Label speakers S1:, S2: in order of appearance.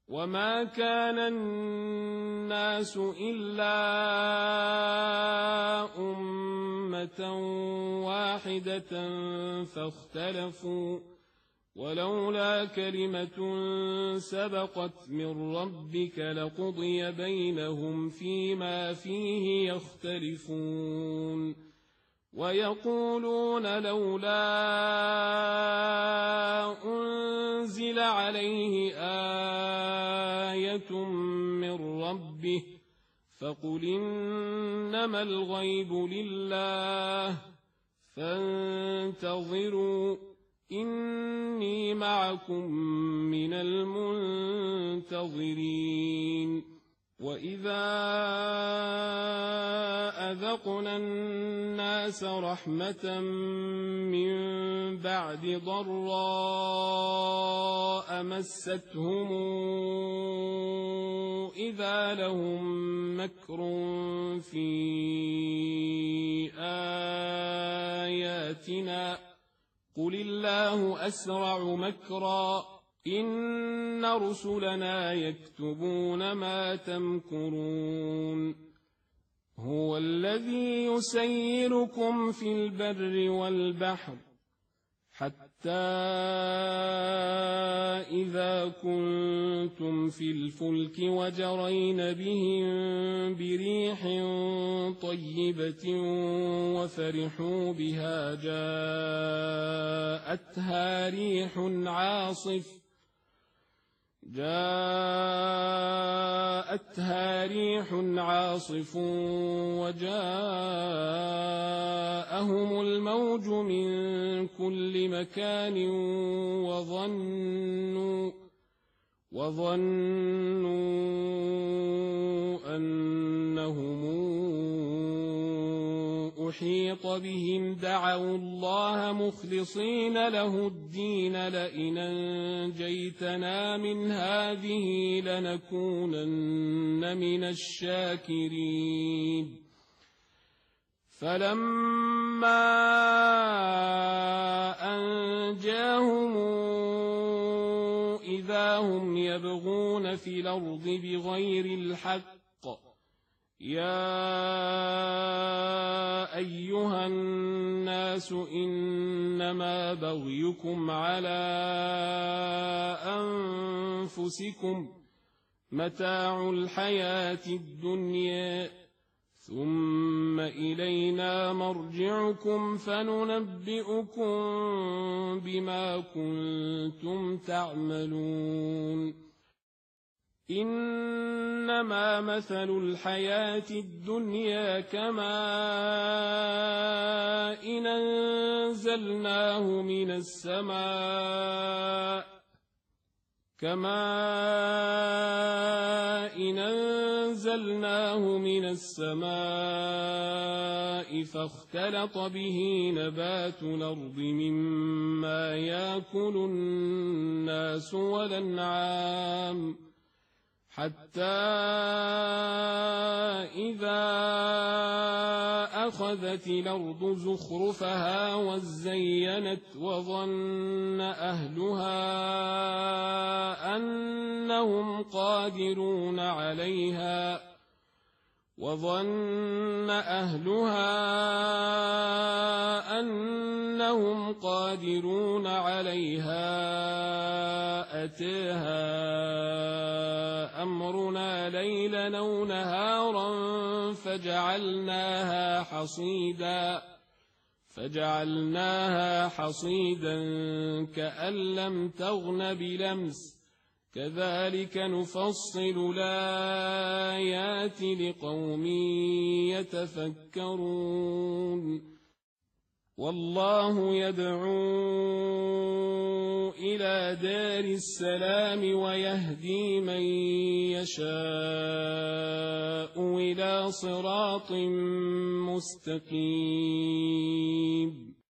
S1: وما كان الناس إلا أمة واحدة فاختلفوا ولولا كلمة سبقت من ربك لقضي بينهم فيما فيه يختلفون ويقولون لولا أنزل عليه آية من ربه فقل إنما الغيب لله فانتظروا إني معكم من المنتظرين وإذا أذقنا الناس رحمة من بعد ضراء مستهم إذا لهم مكر في آياتنا قل الله أسرع مكرا إن رسلنا يكتبون ما تمكرون هو الذي يسيركم في البر والبحر حتى إذا كنتم في الفلك وجرين بهم بريح طيبة وفرحوا بها جاءتها ريح عاصف وجاءهم الموج من كل مكان وظنوا أنهم أحيط بهم دعوا الله مخلصين له الدين لئن أنجيتنا من هذه لنكونن من الشاكرين فلما أنجاهم إذا هم يبغون في الأرض بغير الحق يا أيها الناس إنما بغيكم على أنفسكم متاع الحياة الدنيا ثم إلينا مرجعكم فننبئكم بما كنتم تعملون إنما مثل الحياة الدنيا كماء أنزلناه من السماء فاختلط به نبات الأرض مما يأكل الناس والأنعام حتى إذا أخذت الأرض زخرفها وزينت وظن أهلها أنهم قادرون عليها أتاها أمرنا ليلا أو نهارا فجعلناها حصيدا كأن لم تغن بلمس كذلك نفصل الآيات لقوم يتفكرون والله يدعو إلى دار السلام ويهدي من يشاء إلى صراط مستقيم